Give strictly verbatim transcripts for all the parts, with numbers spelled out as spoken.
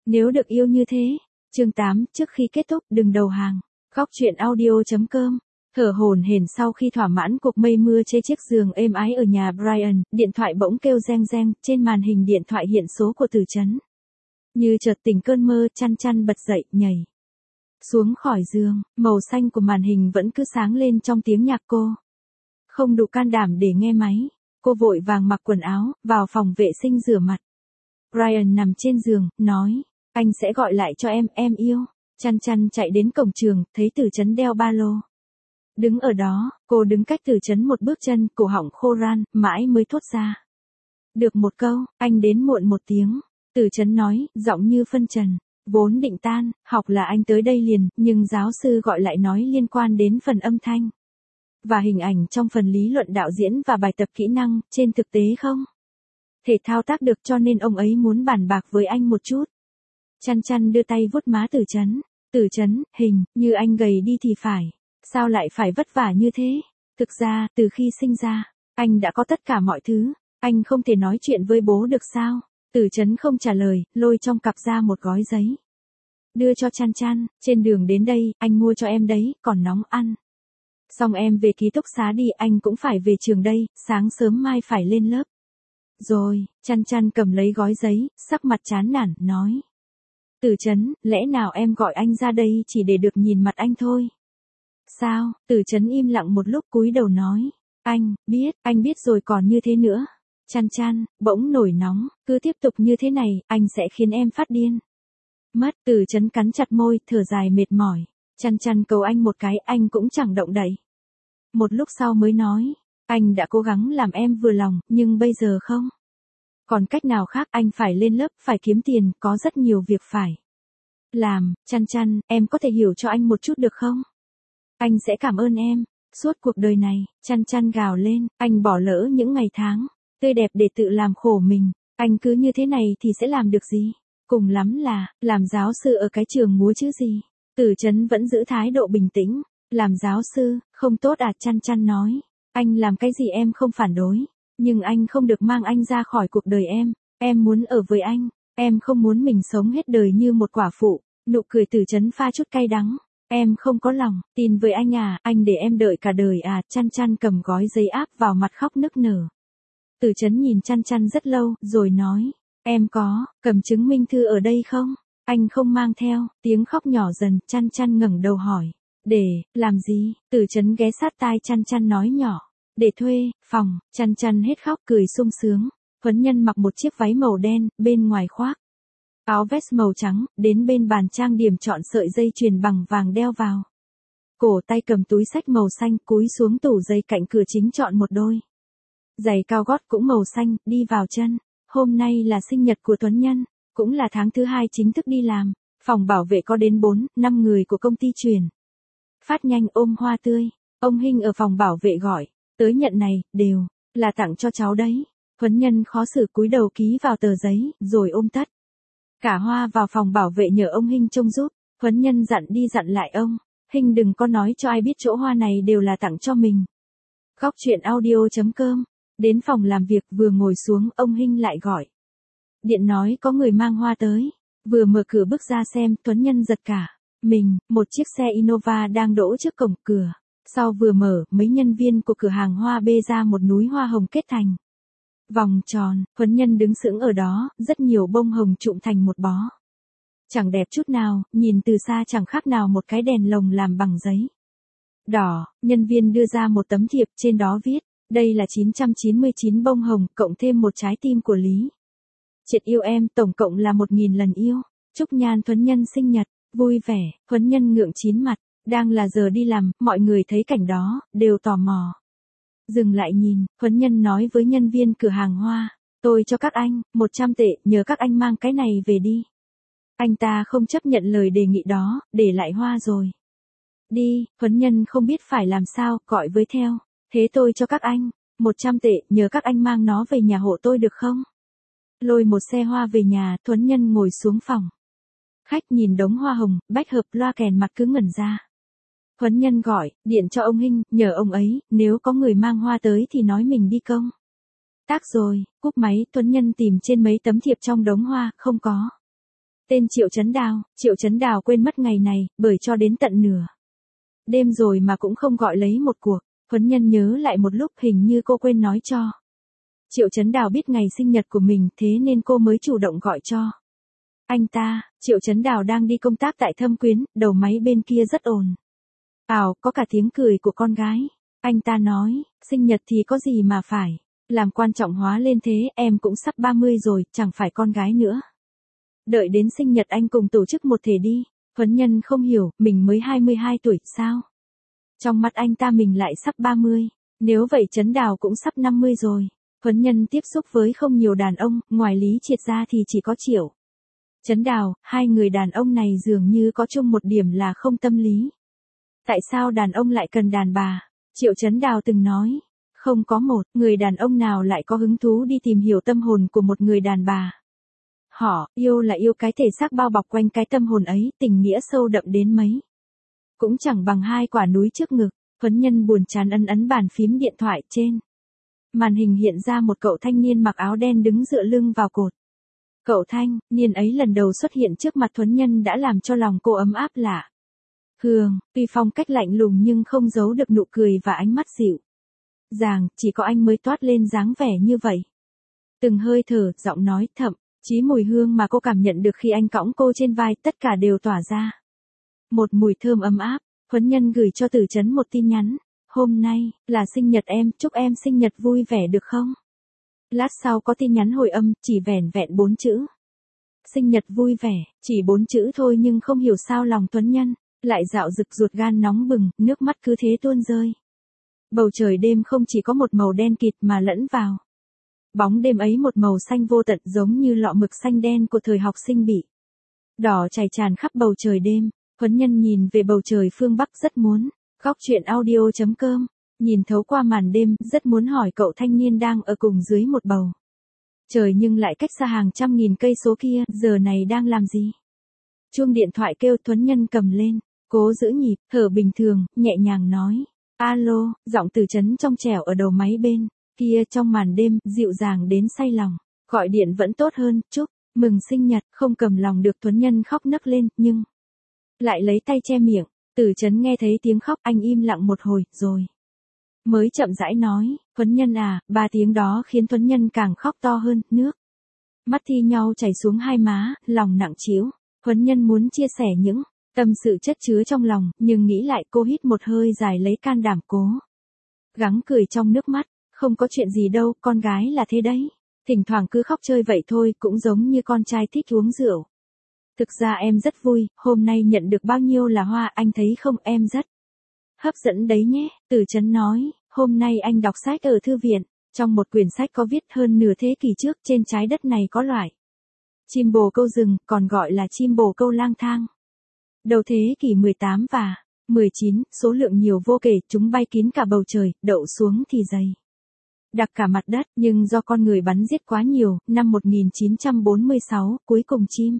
Nếu được yêu như thế. Chương tám, trước khi kết thúc, đừng đầu hàng. Góc truyện audio chấm com. Thở hổn hển sau khi thỏa mãn cuộc mây mưa trên chiếc giường êm ái ở nhà Brian, điện thoại bỗng kêu reng reng, trên màn hình điện thoại hiện số của Từ Chấn. Như chợt tỉnh cơn mơ, chăn chăn bật dậy, nhảy xuống khỏi giường, màu xanh của màn hình vẫn cứ sáng lên trong tiếng nhạc cô. Không đủ can đảm để nghe máy, cô vội vàng mặc quần áo, vào phòng vệ sinh rửa mặt. Brian nằm trên giường, nói, anh sẽ gọi lại cho em, em yêu. Chăn chăn chạy đến cổng trường, thấy Từ Chấn đeo ba lô. Đứng ở đó, cô đứng cách Từ Chấn một bước chân, cổ họng khô ran, mãi mới thốt ra được một câu, anh đến muộn một tiếng. Từ Chấn nói, giọng như phân trần, vốn định tan, học là anh tới đây liền, nhưng giáo sư gọi lại nói liên quan đến phần âm thanh và hình ảnh trong phần lý luận đạo diễn và bài tập kỹ năng, trên thực tế không thể thao tác được, cho nên ông ấy muốn bàn bạc với anh một chút. Chăn chăn đưa tay vuốt má Từ Chấn. Từ Chấn, hình như anh gầy đi thì phải. Sao lại phải vất vả như thế? Thực ra, từ khi sinh ra, anh đã có tất cả mọi thứ. Anh không thể nói chuyện với bố được sao? Từ Chấn không trả lời, lôi trong cặp ra một gói giấy. Đưa cho Chăn chăn, trên đường đến đây, anh mua cho em đấy, còn nóng ăn. Xong em về ký túc xá đi, anh cũng phải về trường đây, sáng sớm mai phải lên lớp. Rồi, Chăn chăn cầm lấy gói giấy, sắc mặt chán nản, nói. Từ Chấn, lẽ nào em gọi anh ra đây chỉ để được nhìn mặt anh thôi? Sao? Từ Chấn im lặng một lúc cúi đầu nói. Anh, biết, anh biết rồi còn như thế nữa. Chăn chăn, bỗng nổi nóng, cứ tiếp tục như thế này, anh sẽ khiến em phát điên. Mất, Từ Chấn cắn chặt môi, thở dài mệt mỏi. Chăn chăn cầu anh một cái, anh cũng chẳng động đậy. Một lúc sau mới nói, anh đã cố gắng làm em vừa lòng, nhưng bây giờ không. Còn cách nào khác, anh phải lên lớp, phải kiếm tiền, có rất nhiều việc phải làm. Chăn chăn, em có thể hiểu cho anh một chút được không? Anh sẽ cảm ơn em, suốt cuộc đời này. Chăn chăn gào lên, anh bỏ lỡ những ngày tháng tươi đẹp để tự làm khổ mình. Anh cứ như thế này thì sẽ làm được gì? Cùng lắm là, làm giáo sư ở cái trường múa chứ gì. Từ Chấn vẫn giữ thái độ bình tĩnh. Làm giáo sư, không tốt à? Chăn chăn nói. Anh làm cái gì em không phản đối. Nhưng anh không được mang anh ra khỏi cuộc đời em. Em muốn ở với anh. Em không muốn mình sống hết đời như một quả phụ. Nụ cười Từ Chấn pha chút cay đắng. Em không có lòng tin với anh à, anh để em đợi cả đời à? Chăn chăn cầm gói giấy áp vào mặt khóc nức nở. Từ Chấn nhìn Chăn chăn rất lâu, rồi nói, em có cầm chứng minh thư ở đây không? Anh không mang theo. Tiếng khóc nhỏ dần, Chăn chăn ngẩng đầu hỏi, để làm gì? Từ Chấn ghé sát tai Chăn chăn nói nhỏ, để thuê phòng. Chăn chăn hết khóc cười sung sướng. Huấn Nhân mặc một chiếc váy màu đen, bên ngoài khoác áo vest màu trắng, đến bên bàn trang điểm chọn sợi dây chuyền bằng vàng đeo vào cổ, tay cầm túi xách màu xanh, cúi xuống tủ giày cạnh cửa chính chọn một đôi giày cao gót cũng màu xanh, đi vào chân. Hôm nay là sinh nhật của Tuấn Nhân, cũng là tháng thứ hai chính thức đi làm. Phòng bảo vệ có đến bốn, năm người của công ty truyền phát nhanh ôm hoa tươi. Ông Hinh ở phòng bảo vệ gọi, tới nhận này, đều là tặng cho cháu đấy. Huấn Nhân khó xử cúi đầu ký vào tờ giấy, rồi ôm tất cả hoa vào phòng bảo vệ nhờ ông Hinh trông giúp. Huấn Nhân dặn đi dặn lại ông Hinh đừng có nói cho ai biết chỗ hoa này đều là tặng cho mình. Góc truyện audio chấm com. Đến phòng làm việc, vừa ngồi xuống, ông Hinh lại gọi điện nói có người mang hoa tới. Vừa mở cửa bước ra xem, Tuấn Nhân giật cả mình. Một chiếc xe Innova đang đỗ trước cổng cửa. Sau vừa mở, mấy nhân viên của cửa hàng hoa bê ra một núi hoa hồng kết thành vòng tròn. Huấn Nhân đứng sững ở đó, rất nhiều bông hồng trụm thành một bó. Chẳng đẹp chút nào, nhìn từ xa chẳng khác nào một cái đèn lồng làm bằng giấy đỏ. Nhân viên đưa ra một tấm thiệp, trên đó viết, đây là chín trăm chín mươi chín bông hồng, cộng thêm một trái tim của Lý Triệt yêu em, tổng cộng là một nghìn lần yêu. Chúc Nhan Thuấn Nhân sinh nhật, vui vẻ. Huấn Nhân ngượng chín mặt. Đang là giờ đi làm, mọi người thấy cảnh đó, đều tò mò dừng lại nhìn. Huấn Nhân nói với nhân viên cửa hàng hoa, tôi cho các anh một trăm tệ, nhờ các anh mang cái này về đi. Anh ta không chấp nhận lời đề nghị đó, để lại hoa rồi đi. Huấn Nhân không biết phải làm sao, gọi với theo, thế tôi cho các anh một trăm tệ, nhờ các anh mang nó về nhà hộ tôi được không? Lôi một xe hoa về nhà. Huấn Nhân ngồi xuống phòng khách nhìn đống hoa hồng, bách hợp loa kèn mặt cứ ngẩn ra. Huấn Nhân gọi điện cho ông Hinh, nhờ ông ấy, nếu có người mang hoa tới thì nói mình đi công tác rồi. Cúp máy, Huấn Nhân tìm trên mấy tấm thiệp trong đống hoa, không có Tên Triệu Chấn Đào, Triệu Chấn Đào quên mất ngày này, bởi cho đến tận nửa đêm rồi mà cũng không gọi lấy một cuộc. Huấn Nhân nhớ lại một lúc hình như cô quên nói cho Triệu Chấn Đào biết ngày sinh nhật của mình, thế nên cô mới chủ động gọi cho anh ta. Triệu Chấn Đào đang đi công tác tại Thâm Quyến, đầu máy bên kia rất ồn ào, có cả tiếng cười của con gái. Anh ta nói, sinh nhật thì có gì mà phải làm quan trọng hóa lên thế, em cũng sắp ba mươi rồi, chẳng phải con gái nữa. Đợi đến sinh nhật anh cùng tổ chức một thể đi. Huấn Nhân không hiểu, mình mới hai mươi hai tuổi, sao? Trong mắt anh ta mình lại sắp ba mươi. Nếu vậy Chấn Đào cũng sắp năm mươi rồi. Huấn Nhân tiếp xúc với không nhiều đàn ông, ngoài Lý Triệt ra thì chỉ có Triệu Chấn Đào, hai người đàn ông này dường như có chung một điểm là không tâm lý. Tại sao đàn ông lại cần đàn bà? Triệu Chấn Đào từng nói, không có một người đàn ông nào lại có hứng thú đi tìm hiểu tâm hồn của một người đàn bà. Họ, yêu là yêu cái thể xác bao bọc quanh cái tâm hồn ấy, tình nghĩa sâu đậm đến mấy cũng chẳng bằng hai quả núi trước ngực. Huấn Nhân buồn chán ấn ấn bàn phím điện thoại, trên màn hình hiện ra một cậu thanh niên mặc áo đen đứng dựa lưng vào cột. Cậu thanh niên ấy lần đầu xuất hiện trước mặt Huấn Nhân đã làm cho lòng cô ấm áp lạ thường, tuy phong cách lạnh lùng nhưng không giấu được nụ cười và ánh mắt dịu dàng, chỉ có anh mới toát lên dáng vẻ như vậy. Từng hơi thở, giọng nói, thậm chí mùi hương mà cô cảm nhận được khi anh cõng cô trên vai, tất cả đều tỏa ra một mùi thơm ấm áp. Huấn Nhân gửi cho Tử Chấn một tin nhắn, hôm nay là sinh nhật em, chúc em sinh nhật vui vẻ được không? Lát sau có tin nhắn hồi âm, chỉ vẻn vẹn bốn chữ. Sinh nhật vui vẻ, chỉ bốn chữ thôi nhưng không hiểu sao lòng Huấn Nhân lại dạo dực, ruột gan nóng bừng, nước mắt cứ thế tuôn rơi. Bầu trời đêm không chỉ có một màu đen kịt mà lẫn vào bóng đêm ấy một màu xanh vô tận, giống như lọ mực xanh đen của thời học sinh bị đỏ chảy tràn khắp bầu trời đêm. Huấn Nhân nhìn về bầu trời phương Bắc, rất muốn góc chuyện audio chấm com, nhìn thấu qua màn đêm, rất muốn hỏi cậu thanh niên đang ở cùng dưới một bầu trời nhưng lại cách xa hàng trăm nghìn cây số kia, giờ này đang làm gì. Chuông điện thoại kêu, Huấn Nhân cầm lên, cố giữ nhịp, thở bình thường, nhẹ nhàng nói, alo. Giọng Tử Chấn trong trẻo ở đầu máy bên kia trong màn đêm, dịu dàng đến say lòng. Gọi điện vẫn tốt hơn, chúc mừng sinh nhật. Không cầm lòng được, Huấn Nhân khóc nấc lên, nhưng lại lấy tay che miệng. Tử Chấn nghe thấy tiếng khóc, anh im lặng một hồi, rồi mới chậm rãi nói, Huấn Nhân à. Ba tiếng đó khiến Huấn Nhân càng khóc to hơn, nước mắt thi nhau chảy xuống hai má, lòng nặng trĩu. Huấn Nhân muốn chia sẻ những tâm sự chất chứa trong lòng, nhưng nghĩ lại, cô hít một hơi dài lấy can đảm cố gắng cười trong nước mắt. Không có chuyện gì đâu, con gái là thế đấy. Thỉnh thoảng cứ khóc chơi vậy thôi, cũng giống như con trai thích uống rượu. Thực ra em rất vui, hôm nay nhận được bao nhiêu là hoa, anh thấy không, em rất hấp dẫn đấy nhé. Tử Chấn nói, hôm nay anh đọc sách ở thư viện, trong một quyển sách có viết hơn nửa thế kỷ trước, trên trái đất này có loại chim bồ câu rừng, còn gọi là chim bồ câu lang thang. Đầu thế kỷ mười tám và mười chín, số lượng nhiều vô kể, chúng bay kín cả bầu trời, đậu xuống thì dày đặc cả mặt đất, nhưng do con người bắn giết quá nhiều, năm một nghìn chín trăm bốn mươi sáu, cuối cùng chim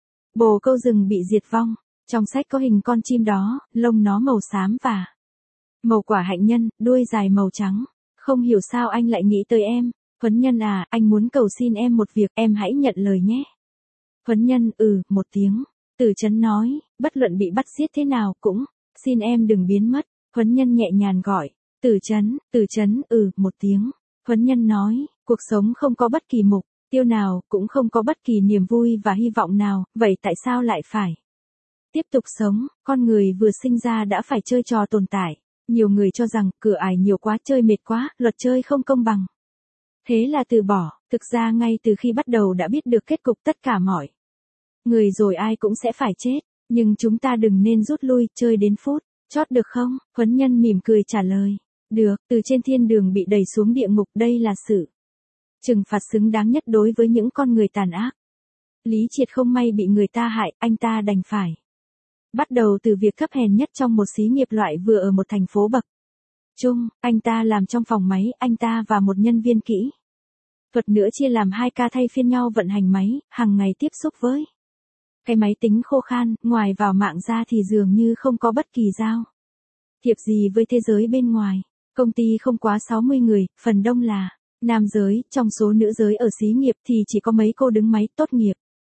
bồ câu rừng bị diệt vong. Trong sách có hình con chim đó, lông nó màu xám và màu quả hạnh nhân, đuôi dài màu trắng. Không hiểu sao anh lại nghĩ tới em. Huấn Nhân à, anh muốn cầu xin em một việc, em hãy nhận lời nhé. Huấn Nhân, ừ, một tiếng. Tử Chấn nói, bất luận bị bắt giết thế nào cũng xin em đừng biến mất. Huấn Nhân nhẹ nhàng gọi, Tử Chấn. Tử Chấn, ừ, một tiếng. Huấn Nhân nói, cuộc sống không có bất kỳ mục tiêu nào, cũng không có bất kỳ niềm vui và hy vọng nào, vậy tại sao lại phải tiếp tục sống? Con người vừa sinh ra đã phải chơi trò tồn tại. Nhiều người cho rằng, cửa ải nhiều quá, chơi mệt quá, luật chơi không công bằng, thế là từ bỏ. Thực ra ngay từ khi bắt đầu đã biết được kết cục tất cả mọi người rồi, ai cũng sẽ phải chết. Nhưng chúng ta đừng nên rút lui, chơi đến phút chót được không? Huấn Nhân mỉm cười trả lời, được. Từ trên thiên đường bị đẩy xuống địa ngục, đây là sự trừng phạt xứng đáng nhất đối với những con người tàn ác. Lý Triệt không may bị người ta hại, anh ta đành phải bắt đầu từ việc thấp hèn nhất trong một xí nghiệp loại vừa ở một thành phố bậc trung. Anh ta làm trong phòng máy, anh ta và một nhân viên kỹ thuật nữa chia làm hai ca thay phiên nhau vận hành máy, hàng ngày tiếp xúc với cái máy tính khô khan, ngoài vào mạng ra thì dường như không có bất kỳ giao thiệp gì với thế giới bên ngoài. Công ty không quá sáu mươi người, phần đông là nam giới, trong số nữ giới ở xí nghiệp thì chỉ có mấy cô đứng máy tốt nghiệp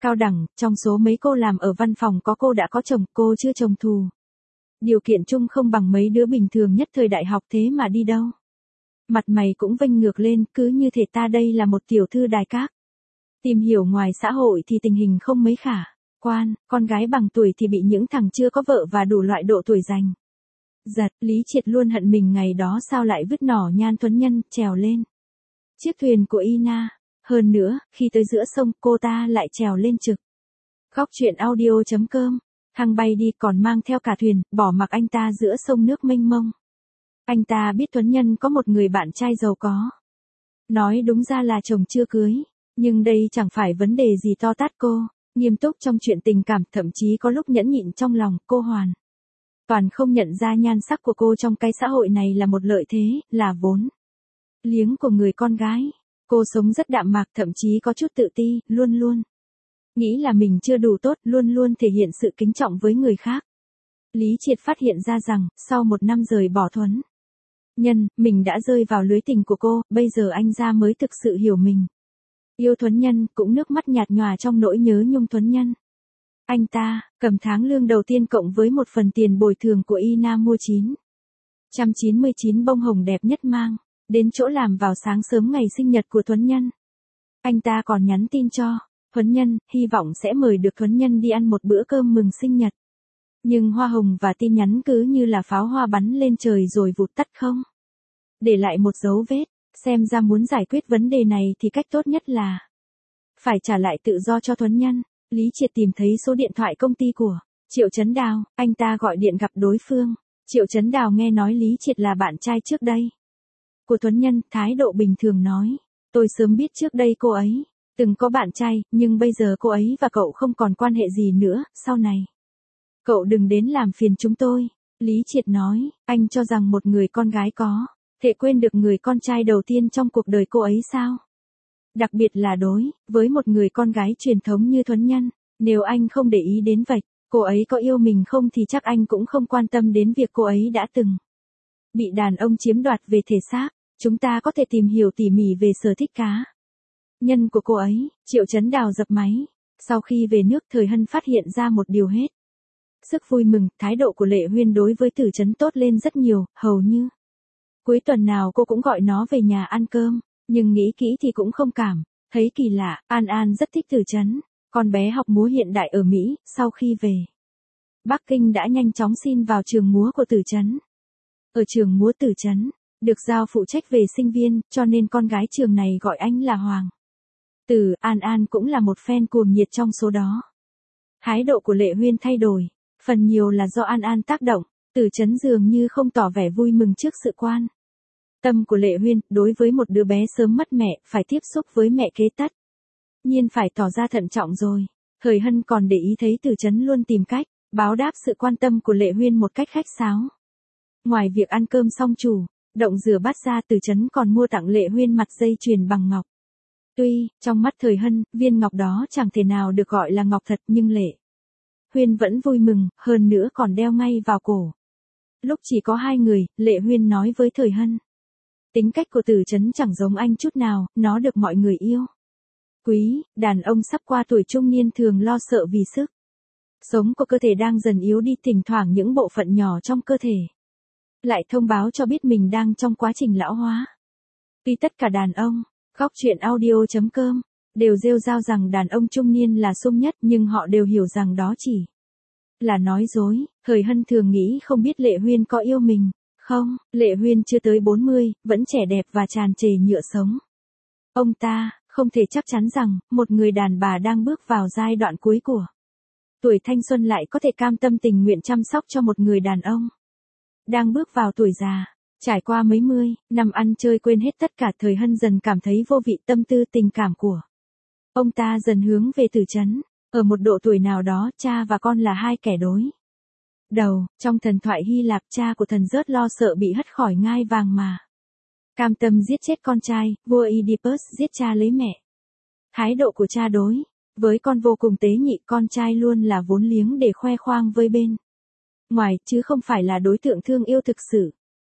cao đẳng, trong số mấy cô làm ở văn phòng có cô đã có chồng, cô chưa chồng thù. Điều kiện chung không bằng mấy đứa bình thường nhất thời đại học thế mà đi đâu. Mặt mày cũng vênh ngược lên, cứ như thể ta đây là một tiểu thư đài các. Tìm hiểu ngoài xã hội thì tình hình không mấy khả quan, con gái bằng tuổi thì bị những thằng chưa có vợ và đủ loại độ tuổi giành giật. Lý Triệt luôn hận mình ngày đó sao lại vứt nỏ Nhan Tuấn Nhân, trèo lên chiếc thuyền của Ina. Hơn nữa, khi tới giữa sông, cô ta lại trèo lên trực. Góc truyện audio chấm com, thằng bay đi còn mang theo cả thuyền, bỏ mặc anh ta giữa sông nước mênh mông. Anh ta biết Tuấn Nhân có một người bạn trai giàu có. Nói đúng ra là chồng chưa cưới, nhưng đây chẳng phải vấn đề gì to tát. Cô nghiêm túc trong chuyện tình cảm, thậm chí có lúc nhẫn nhịn trong lòng. Cô hoàn toàn không nhận ra nhan sắc của cô trong cái xã hội này là một lợi thế, là vốn liếng của người con gái. Cô sống rất đạm mạc, thậm chí có chút tự ti, luôn luôn nghĩ là mình chưa đủ tốt, luôn luôn thể hiện sự kính trọng với người khác. Lý Triệt phát hiện ra rằng, sau một năm rời bỏ Tuấn Nhân, mình đã rơi vào lưới tình của cô, bây giờ anh ra mới thực sự hiểu mình. Yêu Tuấn Nhân, cũng nước mắt nhạt nhòa trong nỗi nhớ nhung Tuấn Nhân. Anh ta, cầm tháng lương đầu tiên cộng với một phần tiền bồi thường của Ina mua chín trăm chín mươi chín bông hồng đẹp nhất mang đến chỗ làm vào sáng sớm ngày sinh nhật của Tuấn Nhân. Anh ta còn nhắn tin cho Tuấn Nhân, hy vọng sẽ mời được Tuấn Nhân đi ăn một bữa cơm mừng sinh nhật. Nhưng hoa hồng và tin nhắn cứ như là pháo hoa bắn lên trời rồi vụt tắt không để lại một dấu vết. Xem ra muốn giải quyết vấn đề này thì cách tốt nhất là phải trả lại tự do cho Tuấn Nhân. Lý Triệt tìm thấy số điện thoại công ty của Triệu Chấn Đào, anh ta gọi điện gặp đối phương. Triệu Chấn Đào nghe nói Lý Triệt là bạn trai trước đây của Tuấn Nhân, thái độ bình thường nói, tôi sớm biết trước đây cô ấy từng có bạn trai, nhưng bây giờ cô ấy và cậu không còn quan hệ gì nữa, sau này cậu đừng đến làm phiền chúng tôi. Lý Triệt nói, anh cho rằng một người con gái có thể quên được người con trai đầu tiên trong cuộc đời cô ấy sao? Đặc biệt là đối với một người con gái truyền thống như Tuấn Nhân, nếu anh không để ý đến vậy, cô ấy có yêu mình không thì chắc anh cũng không quan tâm đến việc cô ấy đã từng bị đàn ông chiếm đoạt về thể xác. Chúng ta có thể tìm hiểu tỉ mỉ về sở thích cá nhân của cô ấy. Triệu Chấn Đào dập máy. Sau khi về nước, Thời Hân phát hiện ra một điều hết sức vui mừng, thái độ của Lệ Huyên đối với Tử Chấn tốt lên rất nhiều, hầu như cuối tuần nào cô cũng gọi nó về nhà ăn cơm, nhưng nghĩ kỹ thì cũng không cảm thấy kỳ lạ. An An rất thích Tử Chấn, con bé học múa hiện đại ở Mỹ, sau khi về Bắc Kinh đã nhanh chóng xin vào trường múa của Tử Chấn. Ở trường múa Tử Chấn được giao phụ trách về sinh viên, cho nên con gái trường này gọi anh là Hoàng Tử. An An cũng là một fan cuồng nhiệt trong số đó. Thái độ của Lệ Huyên thay đổi, phần nhiều là do An An tác động. Tử Chấn dường như không tỏ vẻ vui mừng trước sự quan tâm của Lệ Huyên. Đối với một đứa bé sớm mất mẹ, phải tiếp xúc với mẹ kế tất nhiên phải tỏ ra thận trọng rồi. Thời Hân còn để ý thấy Tử Chấn luôn tìm cách báo đáp sự quan tâm của Lệ Huyên một cách khách sáo. Ngoài việc ăn cơm xong chủ động rửa bát ra, Tử Chấn còn mua tặng Lệ Huyên mặt dây chuyền bằng ngọc. Tuy, trong mắt Thời Hân, viên ngọc đó chẳng thể nào được gọi là ngọc thật, nhưng Lệ Huyên vẫn vui mừng, hơn nữa còn đeo ngay vào cổ. Lúc chỉ có hai người, Lệ Huyên nói với Thời Hân, tính cách của Tử Chấn chẳng giống anh chút nào, nó được mọi người yêu quý. Đàn ông sắp qua tuổi trung niên thường lo sợ vì sức sống của cơ thể đang dần yếu đi, thỉnh thoảng những bộ phận nhỏ trong cơ thể lại thông báo cho biết mình đang trong quá trình lão hóa. Tuy tất cả đàn ông, góc truyện audio chấm com, đều rêu rao rằng đàn ông trung niên là sung nhất, nhưng họ đều hiểu rằng đó chỉ là nói dối. Thời Hân thường nghĩ không biết Lệ Huyên có yêu mình không. Lệ Huyên chưa tới bốn mươi, vẫn trẻ đẹp và tràn trề nhựa sống. Ông ta không thể chắc chắn rằng một người đàn bà đang bước vào giai đoạn cuối của tuổi thanh xuân lại có thể cam tâm tình nguyện chăm sóc cho một người đàn ông đang bước vào tuổi già. Trải qua mấy mươi năm ăn chơi quên hết tất cả, Thời Hân dần cảm thấy vô vị. Tâm tư tình cảm của ông ta dần hướng về Tử Chấn. Ở một độ tuổi nào đó, cha và con là hai kẻ đối đầu. Trong thần thoại Hy Lạp, cha của thần Rớt lo sợ bị hất khỏi ngai vàng mà cam tâm giết chết con trai. Vua Oedipus giết cha lấy mẹ. Thái độ của cha đối với con vô cùng tế nhị, con trai luôn là vốn liếng để khoe khoang với bên ngoài, chứ không phải là đối tượng thương yêu thực sự.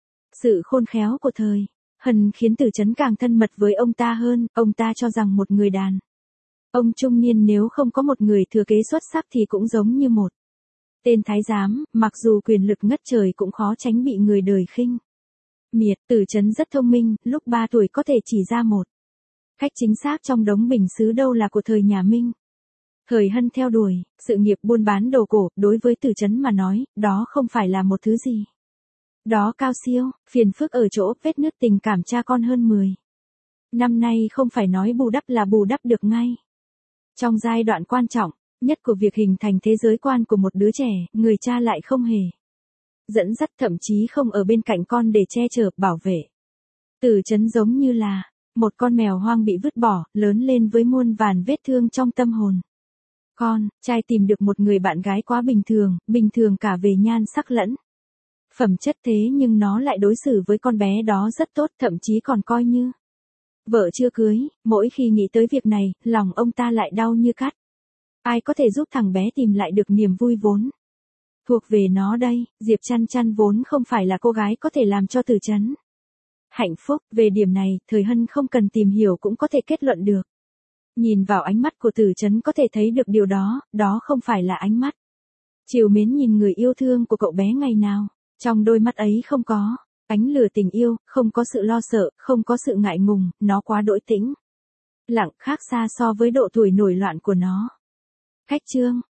Sự khôn khéo của Thời Hân khiến Tử Chấn càng thân mật với ông ta hơn. Ông ta cho rằng một người đàn Ông trung niên nếu không có một người thừa kế xuất sắc thì cũng giống như một tên thái giám, mặc dù quyền lực ngất trời cũng khó tránh bị người đời khinh miệt. Tử Chấn rất thông minh, lúc ba tuổi có thể chỉ ra một cách chính xác trong đống bình sứ đâu là của thời nhà Minh. Thời Hân theo đuổi sự nghiệp buôn bán đồ cổ, đối với Tử Chấn mà nói, đó không phải là một thứ gì đó cao siêu, phiền phức ở chỗ vết nứt tình cảm cha con hơn mười năm nay không phải nói bù đắp là bù đắp được ngay. Trong giai đoạn quan trọng nhất của việc hình thành thế giới quan của một đứa trẻ, người cha lại không hề dẫn dắt, thậm chí không ở bên cạnh con để che chở, bảo vệ. Tử Chấn giống như là một con mèo hoang bị vứt bỏ, lớn lên với muôn vàn vết thương trong tâm hồn. Con trai tìm được một người bạn gái quá bình thường, bình thường cả về nhan sắc lẫn phẩm chất, thế nhưng nó lại đối xử với con bé đó rất tốt, thậm chí còn coi như vợ chưa cưới. Mỗi khi nghĩ tới việc này, lòng ông ta lại đau như cắt. Ai có thể giúp thằng bé tìm lại được niềm vui vốn thuộc về nó đây? Diệp Chăn Chăn vốn không phải là cô gái có thể làm cho Tử Chấn hạnh phúc. Về điểm này, Thời Hân không cần tìm hiểu cũng có thể kết luận được. Nhìn vào ánh mắt của Tử Chấn có thể thấy được điều đó, đó không phải là ánh mắt trìu mến nhìn người yêu thương của cậu bé ngày nào. Trong đôi mắt ấy không có ánh lửa tình yêu, không có sự lo sợ, không có sự ngại ngùng, nó quá đỗi tĩnh lặng, khác xa so với độ tuổi nổi loạn của nó. Khách chương